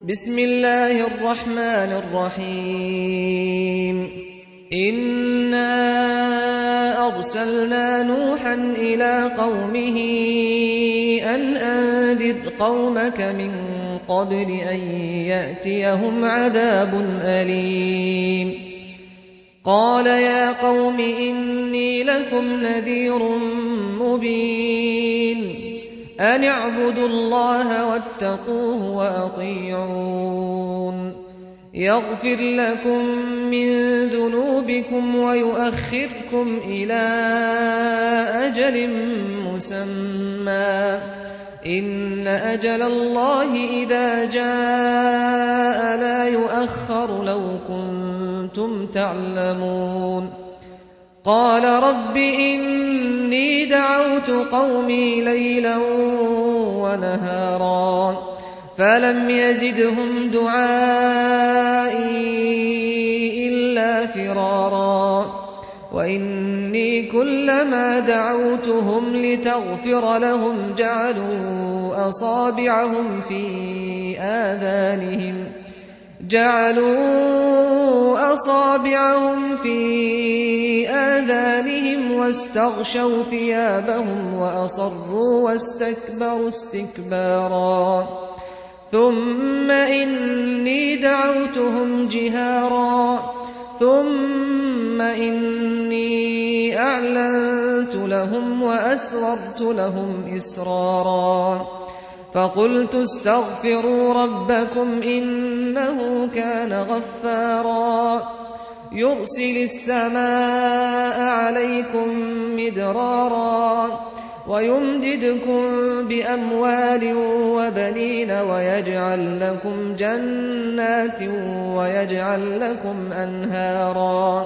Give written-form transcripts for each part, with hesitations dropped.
بسم الله الرحمن الرحيم إنا أرسلنا نوحا إلى قومه أن أنذر قومك من قبل أن يأتيهم عذاب أليم قال يا قوم إني لكم نذير مبين أن اعبدوا الله واتقوه وأطيعون يغفر لكم من ذنوبكم ويؤخركم إلى أجل مسمى إن أجل الله إذا جاء لا يؤخر لو كنتم تعلمون قال رب إني دعوت قومي ليلا ونهارا فلم يزدهم دعائي إلا فرارا وإني كلما دعوتهم لتغفر لهم جعلوا أصابعهم في آذانهم واستغشوا ثيابهم وأصروا واستكبروا استكبارا ثم إني دعوتهم جهارا ثم إني أعلنت لهم وأسررت لهم إسرارا فقلت استغفروا ربكم إنه كان غفارا يرسل السماء عليكم مدرارا ويمددكم بأموال وبنين ويجعل لكم جنات ويجعل لكم أنهارا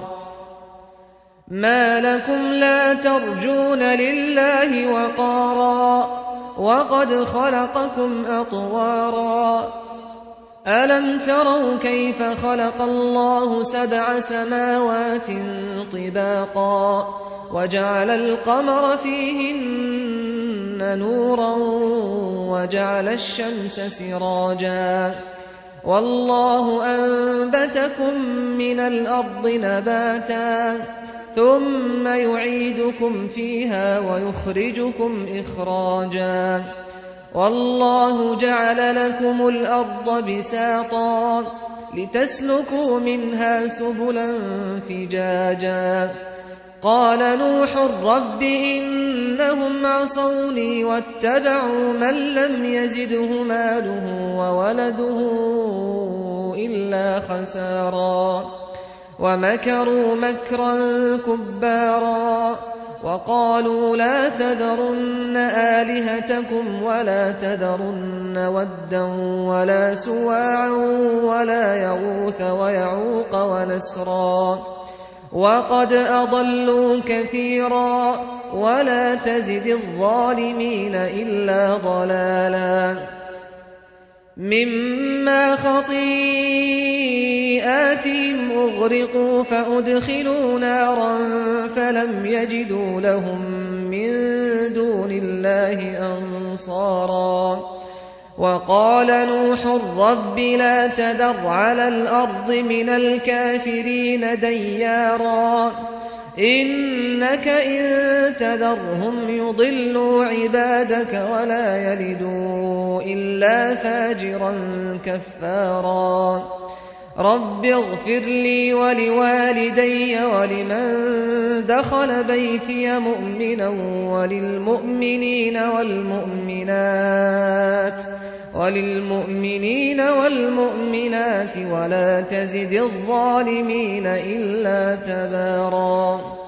ما لكم لا ترجون لله وقارا وقد خلقكم أطوارا ألم تروا كيف خلق الله 7 سماوات طباقا وجعل القمر فيهن نورا وجعل الشمس سراجا والله أنبتكم من الأرض نباتا ثم يعيدكم فيها ويخرجكم إخراجا والله جعل لكم الأرض بساطا لتسلكوا منها سبلا فجاجا قال نوح رب إنهم عصوني واتبعوا من لم يزده ماله وولده إلا خسارا ومكروا مكرا كبارا وقالوا لا تذرن آلهتكم ولا تذرن ودا ولا سواعا ولا يغوث ويعوق ونسرا وقد أضلوا كثيرا ولا تزد الظالمين إلا ضلالا مما خطيئاتهم أغرقوا فأدخلوا نارا فلم يجدوا لهم من دون الله أنصارا وقال نوح رب لا تذر على الأرض من الكافرين ديارا إنك إن تذرهم يضلوا عبادك ولا يلدوا إلا فاجرا كفارا رب اغفر لي ولوالدي ولمن دخل بيتي مؤمنا وللمؤمنين والمؤمنات ولا تزد الظالمين إلا تبارا